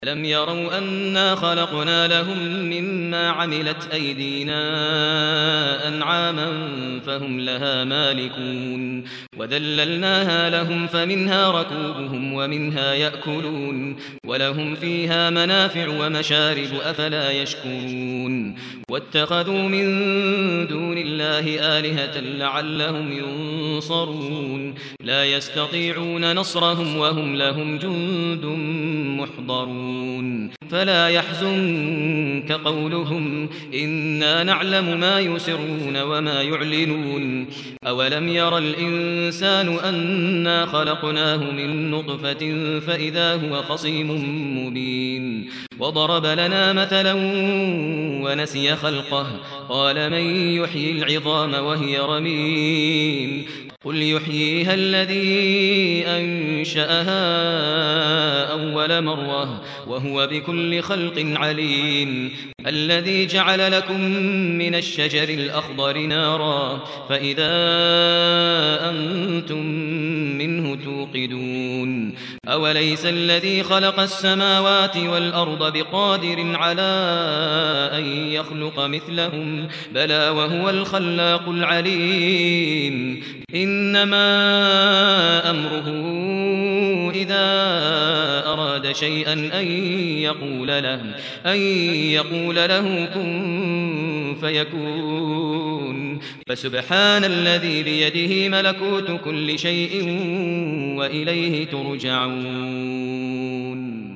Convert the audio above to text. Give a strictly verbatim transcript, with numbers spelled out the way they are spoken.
ألم يروا أنا خلقنا لهم مما عملت أيدينا أنعاما فهم لها مالكون وذللناها لهم فمنها ركوبهم ومنها يأكلون ولهم فيها منافع ومشارب أفلا يشكرون واتخذوا من دون الله آلهة لعلهم ينصرون لا يستطيعون نصرهم وهم لهم جند محضرون فلا يحزنك قولهم إنا نعلم ما يسرون وما يعلنون أولم ير الإنسان أنا خلقناه من نطفة فإذا هو خصيم مبين وضرب لنا مثلا ونسي خلقه قال من يحيي العظام وهي رميم قل يحييها الذي أنشأها أول مرة وهو بكل خلق عليم الذي جعل لكم من الشجر الأخضر نارا فإذا أنتم منه توقدون أوليس الذي خلق السماوات والأرض بقادر على أن يخلق مثلهم بلى وهو الخلاق العليم إنما أمره إذا أراد شيئا أن يقول له أن يقول له كن فيكون فسبحان الذي بيده ملكوت كل شيء وإليه ترجعون